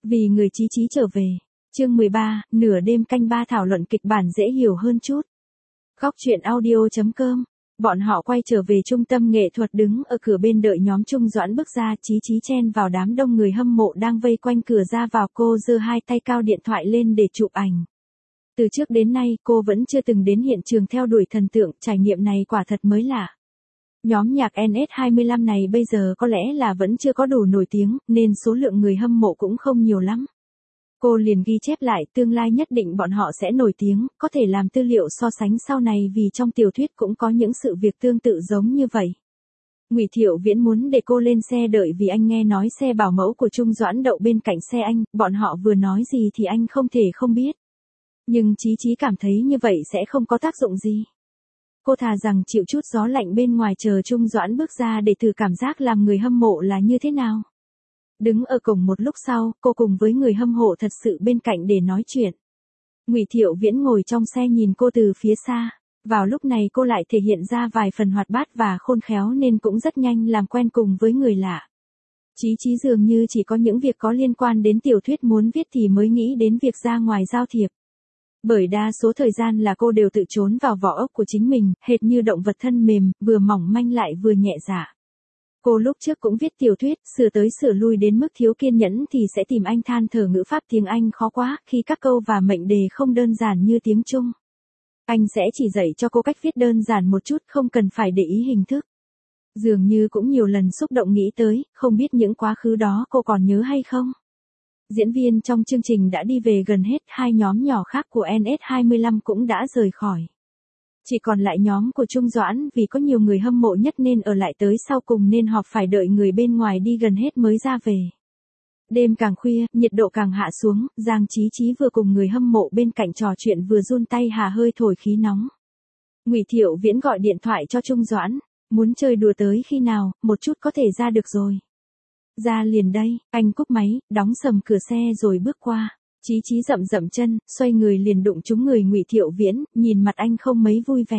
Vì người Chí Chí trở về. Chương 13, nửa đêm canh ba thảo luận kịch bản dễ hiểu hơn chút. Góc truyện audio.com. Bọn họ quay trở về trung tâm nghệ thuật, đứng ở cửa bên đợi nhóm Trung Doãn bước ra. Chí Chí chen vào đám đông người hâm mộ đang vây quanh cửa ra vào, cô giơ hai tay cao điện thoại lên để chụp ảnh. Từ trước đến nay cô vẫn chưa từng đến hiện trường theo đuổi thần tượng, trải nghiệm này quả thật mới lạ. Nhóm nhạc NS25 này bây giờ có lẽ là vẫn chưa có đủ nổi tiếng, nên số lượng người hâm mộ cũng không nhiều lắm. Cô liền ghi chép lại, tương lai nhất định bọn họ sẽ nổi tiếng, có thể làm tư liệu so sánh sau này, vì trong tiểu thuyết cũng có những sự việc tương tự giống như vậy. Ngụy Thiệu Viễn muốn để cô lên xe đợi vì anh nghe nói xe bảo mẫu của Trung Doãn đậu bên cạnh xe anh, bọn họ vừa nói gì thì anh không thể không biết. Nhưng Chí Chí cảm thấy như vậy sẽ không có tác dụng gì. Cô thà rằng chịu chút gió lạnh bên ngoài chờ Trung Doãn bước ra để thử cảm giác làm người hâm mộ là như thế nào. Đứng ở cổng một lúc sau, cô cùng với người hâm mộ thật sự bên cạnh để nói chuyện. Ngụy Thiệu Viễn ngồi trong xe nhìn cô từ phía xa. Vào lúc này cô lại thể hiện ra vài phần hoạt bát và khôn khéo nên cũng rất nhanh làm quen cùng với người lạ. Chí Chí dường như chỉ có những việc có liên quan đến tiểu thuyết muốn viết thì mới nghĩ đến việc ra ngoài giao thiệp. Bởi đa số thời gian là cô đều tự trốn vào vỏ ốc của chính mình, hệt như động vật thân mềm, vừa mỏng manh lại vừa nhẹ dạ. Cô lúc trước cũng viết tiểu thuyết, sửa tới sửa lui đến mức thiếu kiên nhẫn thì sẽ tìm anh than thở ngữ pháp tiếng Anh khó quá, khi các câu và mệnh đề không đơn giản như tiếng Trung. Anh sẽ chỉ dạy cho cô cách viết đơn giản một chút, không cần phải để ý hình thức. Dường như cũng nhiều lần xúc động nghĩ tới, không biết những quá khứ đó cô còn nhớ hay không? Diễn viên trong chương trình đã đi về gần hết, hai nhóm nhỏ khác của NS25 cũng đã rời khỏi. Chỉ còn lại nhóm của Trung Doãn, vì có nhiều người hâm mộ nhất nên ở lại tới sau cùng nên họp phải đợi người bên ngoài đi gần hết mới ra về. Đêm càng khuya, nhiệt độ càng hạ xuống, Giang Chí Chí vừa cùng người hâm mộ bên cạnh trò chuyện vừa run tay hà hơi thổi khí nóng. Ngụy Thiệu Viễn gọi điện thoại cho Trung Doãn, muốn chơi đùa tới khi nào, một chút có thể ra được rồi. Ra liền đây, anh cúp máy, đóng sầm cửa xe rồi bước qua. Chí Chí rậm rậm chân, xoay người liền đụng trúng người Ngụy Thiệu Viễn, nhìn mặt anh không mấy vui vẻ.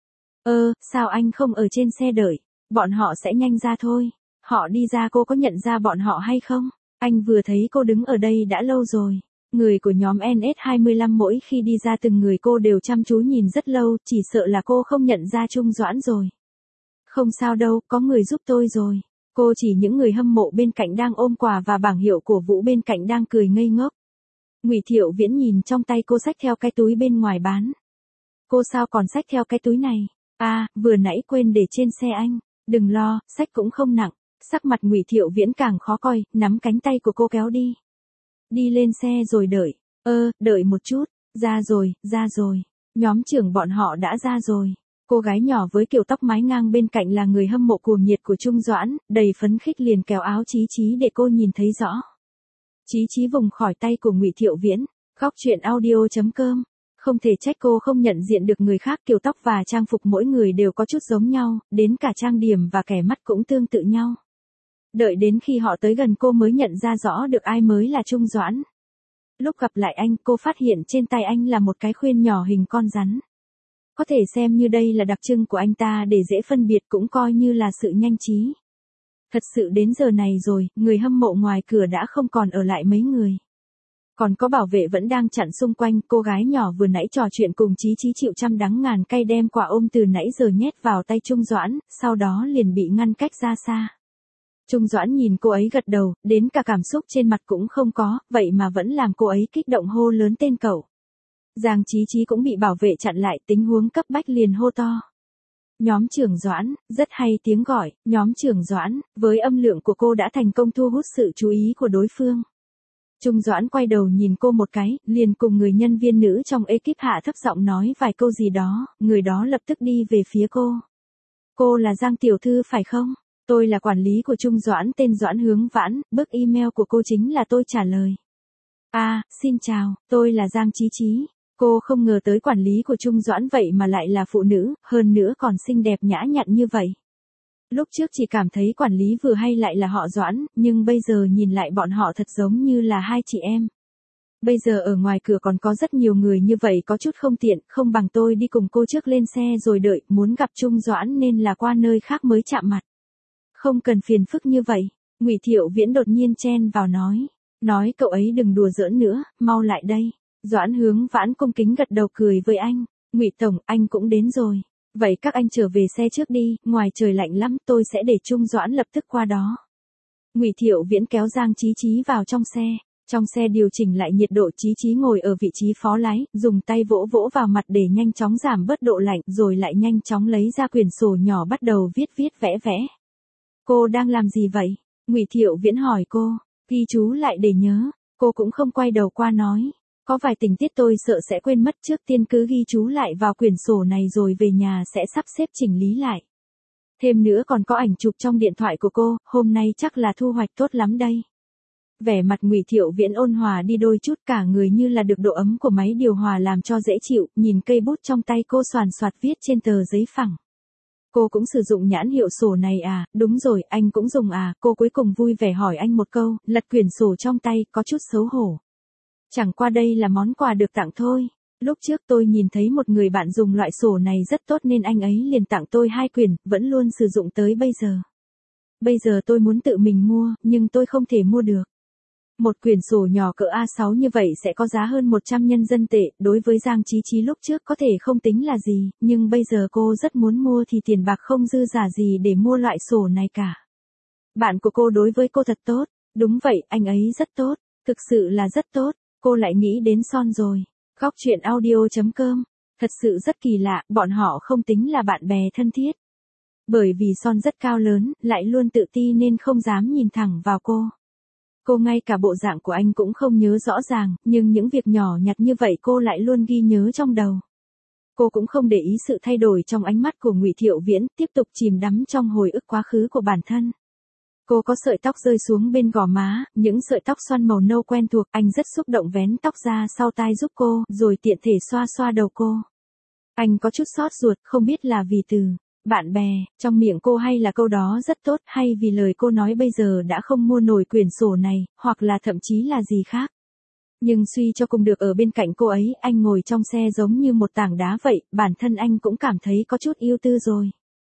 Sao anh không ở trên xe đợi, bọn họ sẽ nhanh ra thôi. Họ đi ra cô có nhận ra bọn họ hay không? Anh vừa thấy cô đứng ở đây đã lâu rồi. Người của nhóm NS25 mỗi khi đi ra từng người cô đều chăm chú nhìn rất lâu, chỉ sợ là cô không nhận ra Trung Doãn rồi. Không sao đâu, có người giúp tôi rồi. Cô chỉ những người hâm mộ bên cạnh đang ôm quà và bảng hiệu của Vũ bên cạnh đang cười ngây ngốc. Ngụy Thiệu Viễn nhìn trong tay cô xách theo cái túi bên ngoài bán. Cô sao còn xách theo cái túi này? Vừa nãy quên để trên xe anh. Đừng lo, xách cũng không nặng. Sắc mặt Ngụy Thiệu Viễn càng khó coi, nắm cánh tay của cô kéo đi. Đi lên xe rồi đợi. Đợi một chút. Ra rồi. Nhóm trưởng bọn họ đã ra rồi. Cô gái nhỏ với kiểu tóc mái ngang bên cạnh là người hâm mộ cuồng nhiệt của Trung Doãn, đầy phấn khích liền kéo áo Chí Chí để cô nhìn thấy rõ. Chí Chí vùng khỏi tay của Ngụy Thiệu Viễn. Góc truyện audio.com. Không thể trách cô không nhận diện được người khác, kiểu tóc và trang phục mỗi người đều có chút giống nhau, đến cả trang điểm và kẻ mắt cũng tương tự nhau. Đợi đến khi họ tới gần cô mới nhận ra rõ được ai mới là Trung Doãn. Lúc gặp lại anh, cô phát hiện trên tay anh là một cái khuyên nhỏ hình con rắn. Có thể xem như đây là đặc trưng của anh ta để dễ phân biệt, cũng coi như là sự nhanh trí. Thật sự đến giờ này rồi, người hâm mộ ngoài cửa đã không còn ở lại mấy người. Còn có bảo vệ vẫn đang chặn xung quanh. Cô gái nhỏ vừa nãy trò chuyện cùng Chí Chí chịu trăm đắng ngàn cay đem quả ôm từ nãy giờ nhét vào tay Trung Doãn, sau đó liền bị ngăn cách ra xa. Trung Doãn nhìn cô ấy gật đầu, đến cả cảm xúc trên mặt cũng không có, vậy mà vẫn làm cô ấy kích động hô lớn tên cậu. Giang Chí Chí cũng bị bảo vệ chặn lại, tình huống cấp bách liền hô to. Nhóm trưởng Doãn, rất hay tiếng gọi, nhóm trưởng Doãn, với âm lượng của cô đã thành công thu hút sự chú ý của đối phương. Trung Doãn quay đầu nhìn cô một cái, liền cùng người nhân viên nữ trong ekip hạ thấp giọng nói vài câu gì đó, người đó lập tức đi về phía cô. Cô là Giang tiểu thư phải không? Tôi là quản lý của Trung Doãn, tên Doãn Hướng Vãn, bức email của cô chính là tôi trả lời. Xin chào, tôi là Giang Chí Chí. Cô không ngờ tới quản lý của Trung Doãn vậy mà lại là phụ nữ, hơn nữa còn xinh đẹp nhã nhặn như vậy. Lúc trước chỉ cảm thấy quản lý vừa hay lại là họ Doãn, nhưng bây giờ nhìn lại bọn họ thật giống như là hai chị em. Bây giờ ở ngoài cửa còn có rất nhiều người như vậy có chút không tiện, không bằng tôi đi cùng cô trước lên xe rồi đợi, muốn gặp Trung Doãn nên là qua nơi khác mới chạm mặt. Không cần phiền phức như vậy, Ngụy Thiệu Viễn đột nhiên chen vào nói. Nói cậu ấy đừng đùa giỡn nữa, mau lại đây. Doãn Hướng Vãn cung kính gật đầu cười với anh. Ngụy tổng, anh cũng đến rồi. Vậy các anh trở về xe trước đi, ngoài trời lạnh lắm, tôi sẽ để Trung Doãn lập tức qua đó. Ngụy Thiệu Viễn kéo Giang Chí Chí vào trong xe. Trong xe điều chỉnh lại nhiệt độ, Chí Chí ngồi ở vị trí phó lái, dùng tay vỗ vỗ vào mặt để nhanh chóng giảm bớt độ lạnh, rồi lại nhanh chóng lấy ra quyển sổ nhỏ bắt đầu viết vẽ vẽ. Cô đang làm gì vậy? Ngụy Thiệu Viễn hỏi cô. Ghi chú lại để nhớ. Cô cũng không quay đầu qua nói. Có vài tình tiết tôi sợ sẽ quên mất, trước tiên cứ ghi chú lại vào quyển sổ này rồi về nhà sẽ sắp xếp chỉnh lý lại. Thêm nữa còn có ảnh chụp trong điện thoại của cô, hôm nay chắc là thu hoạch tốt lắm đây. Vẻ mặt Ngụy Thiệu Viễn ôn hòa đi đôi chút, cả người như là được độ ấm của máy điều hòa làm cho dễ chịu, nhìn cây bút trong tay cô xoàn xoạt viết trên tờ giấy phẳng. Cô cũng sử dụng nhãn hiệu sổ này à? Đúng rồi, anh cũng dùng à? Cô cuối cùng vui vẻ hỏi anh một câu, lật quyển sổ trong tay, có chút xấu hổ. Chẳng qua đây là món quà được tặng thôi. Lúc trước tôi nhìn thấy một người bạn dùng loại sổ này rất tốt nên anh ấy liền tặng tôi 2 quyển, vẫn luôn sử dụng tới bây giờ. Bây giờ tôi muốn tự mình mua, nhưng tôi không thể mua được. Một quyển sổ nhỏ cỡ A6 như vậy sẽ có giá hơn 100 nhân dân tệ, đối với Giang Chí Chí lúc trước có thể không tính là gì, nhưng bây giờ cô rất muốn mua thì tiền bạc không dư giả gì để mua loại sổ này cả. Bạn của cô đối với cô thật tốt. Đúng vậy, anh ấy rất tốt, thực sự là rất tốt. Cô lại nghĩ đến Son rồi. Góc truyện audio.com. Thật sự rất kỳ lạ, bọn họ không tính là bạn bè thân thiết. Bởi vì Son rất cao lớn, lại luôn tự ti nên không dám nhìn thẳng vào cô. Cô ngay cả bộ dạng của anh cũng không nhớ rõ ràng, nhưng những việc nhỏ nhặt như vậy cô lại luôn ghi nhớ trong đầu. Cô cũng không để ý sự thay đổi trong ánh mắt của Ngụy Thiệu Viễn, tiếp tục chìm đắm trong hồi ức quá khứ của bản thân. Cô có sợi tóc rơi xuống bên gò má, những sợi tóc xoăn màu nâu quen thuộc, anh rất xúc động vén tóc ra sau tai giúp cô, rồi tiện thể xoa xoa đầu cô. Anh có chút xót ruột, không biết là vì từ bạn bè trong miệng cô hay là câu đó rất tốt, hay vì lời cô nói bây giờ đã không mua nổi quyển sổ này, hoặc là thậm chí là gì khác. Nhưng suy cho cùng được ở bên cạnh cô ấy, anh ngồi trong xe giống như một tảng đá vậy, bản thân anh cũng cảm thấy có chút ưu tư rồi.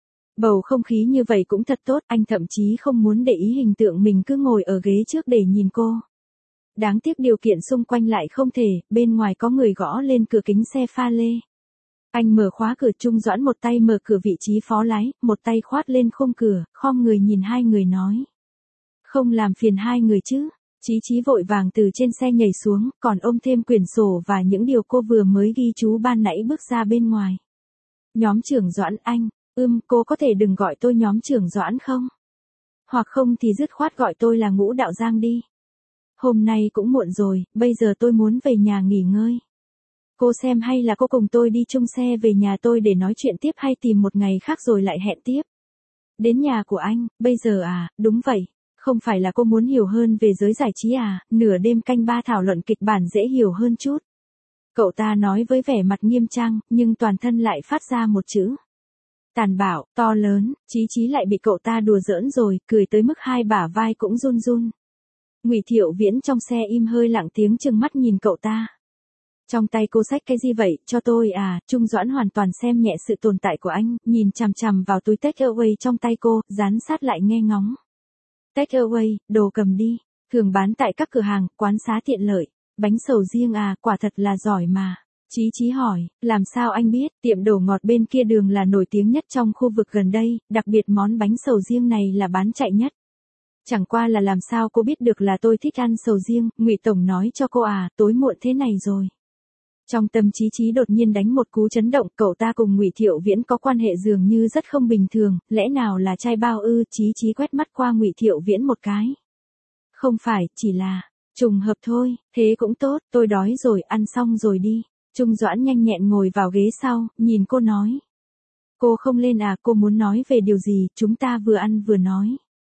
Bầu không khí như vậy cũng thật tốt, anh thậm chí không muốn để ý hình tượng mình cứ ngồi ở ghế trước để nhìn cô. Đáng tiếc điều kiện xung quanh lại không thể, bên ngoài có người gõ lên cửa kính xe pha lê. Anh mở khóa cửa, Trung Doãn một tay mở cửa vị trí phó lái, một tay khoát lên khung cửa, khom người nhìn hai người nói. Không làm phiền hai người chứ. Chí Chí vội vàng từ trên xe nhảy xuống, còn ôm thêm quyển sổ và những điều cô vừa mới ghi chú ban nãy bước ra bên ngoài. Nhóm trưởng Doãn anh. Cô có thể đừng gọi tôi nhóm trưởng Doãn không? Hoặc không thì dứt khoát gọi tôi là Ngũ Đạo Giang đi. Hôm nay cũng muộn rồi, bây giờ tôi muốn về nhà nghỉ ngơi. Cô xem hay là cô cùng tôi đi chung xe về nhà tôi để nói chuyện tiếp, hay tìm một ngày khác rồi lại hẹn tiếp. Đến nhà của anh, bây giờ à? Đúng vậy. Không phải là cô muốn hiểu hơn về giới giải trí à? Nửa đêm canh ba thảo luận kịch bản dễ hiểu hơn chút. Cậu ta nói với vẻ mặt nghiêm trang, nhưng toàn thân lại phát ra một chữ. Tàn bạo, to lớn. Chí Chí lại bị cậu ta đùa giỡn rồi, cười tới mức hai bả vai cũng run run. Ngụy Thiệu Viễn trong xe im hơi lặng tiếng trừng mắt nhìn cậu ta. Trong tay cô xách cái gì vậy, cho tôi à? Trung Doãn hoàn toàn xem nhẹ sự tồn tại của anh, nhìn chằm chằm vào túi take away trong tay cô, dán sát lại nghe ngóng. Take away, đồ cầm đi, thường bán tại các cửa hàng, quán xá tiện lợi. Bánh sầu riêng à, quả thật là giỏi mà. Chí Chí hỏi, làm sao anh biết? Tiệm đồ ngọt bên kia đường là nổi tiếng nhất trong khu vực gần đây, đặc biệt món bánh sầu riêng này là bán chạy nhất. Chẳng qua là làm sao cô biết được là tôi thích ăn sầu riêng? Ngụy tổng nói cho cô à? Tối muộn thế này rồi. Trong tâm Chí Chí đột nhiên đánh một cú chấn động, cậu ta cùng Ngụy Thiệu Viễn có quan hệ dường như rất không bình thường, lẽ nào là trai bao ư? Chí Chí quét mắt qua Ngụy Thiệu Viễn một cái. Không phải, chỉ là trùng hợp thôi, thế cũng tốt, tôi đói rồi, ăn xong rồi đi. Trung Doãn nhanh nhẹn ngồi vào ghế sau, nhìn cô nói. Cô không lên à? Cô muốn nói về điều gì? Chúng ta vừa ăn vừa nói.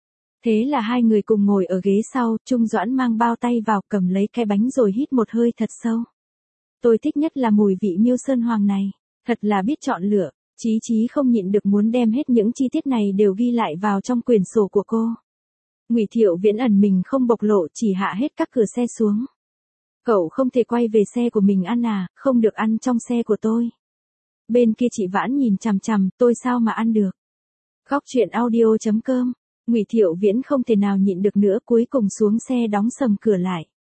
Thế là hai người cùng ngồi ở ghế sau, Trung Doãn mang bao tay vào, cầm lấy cái bánh rồi hít một hơi thật sâu. Tôi thích nhất là mùi vị miêu sơn hoàng này, thật là biết chọn lựa. Chí Chí không nhịn được muốn đem hết những chi tiết này đều ghi lại vào trong quyển sổ của cô. Ngụy Thiệu Viễn ẩn mình không bộc lộ, chỉ hạ hết các cửa xe xuống. Cậu không thể quay về xe của mình ăn à? Không được ăn trong xe của tôi. Bên kia chị Vãn nhìn chằm chằm, tôi sao mà ăn được? Góc truyện audio.com. Ngụy Thiệu Viễn không thể nào nhịn được nữa, cuối cùng xuống xe đóng sầm cửa lại.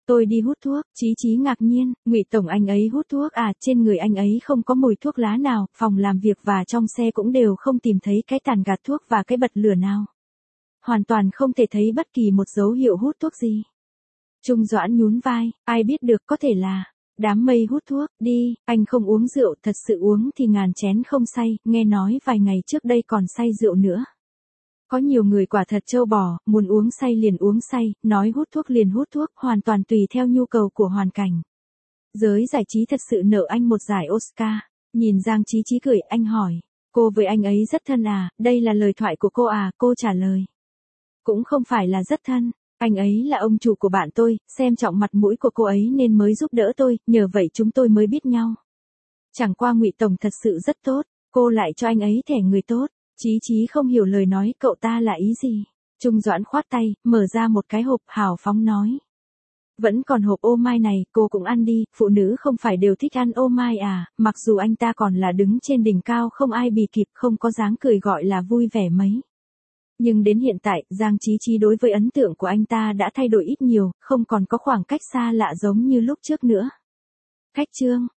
Tôi đi hút thuốc, Chí Chí ngạc nhiên, Ngụy tổng anh ấy hút thuốc à, trên người anh ấy không có mùi thuốc lá nào, phòng làm việc và trong xe cũng đều không tìm thấy cái tàn gạt thuốc và cái bật lửa nào. Hoàn toàn không thể thấy bất kỳ một dấu hiệu hút thuốc gì. Trung Doãn nhún vai, ai biết được, có thể là đám mây hút thuốc. Đi, anh không uống rượu, thật sự uống thì ngàn chén không say, nghe nói vài ngày trước đây còn say rượu nữa. Có nhiều người quả thật trâu bò, muốn uống say liền uống say, nói hút thuốc liền hút thuốc, hoàn toàn tùy theo nhu cầu của hoàn cảnh. Giới giải trí thật sự nợ anh một giải Oscar. Nhìn Giang Chí Chí cười, anh hỏi, cô với anh ấy rất thân à, đây là lời thoại của cô à, cô trả lời. Cũng không phải là rất thân, anh ấy là ông chủ của bạn tôi, xem trọng mặt mũi của cô ấy nên mới giúp đỡ tôi, nhờ vậy chúng tôi mới biết nhau. Chẳng qua Ngụy tổng thật sự rất tốt, cô lại cho anh ấy thẻ người tốt. Chí Chí không hiểu lời nói cậu ta là ý gì. Trung Doãn khoát tay, mở ra một cái hộp, hào phóng nói. Vẫn còn hộp ô mai này, cô cũng ăn đi, phụ nữ không phải đều thích ăn ô mai à, mặc dù anh ta còn là đứng trên đỉnh cao không ai bì kịp, không có dáng cười gọi là vui vẻ mấy. Nhưng đến hiện tại, Giang Chí Chí đối với ấn tượng của anh ta đã thay đổi ít nhiều, không còn có khoảng cách xa lạ giống như lúc trước nữa. Khách trương.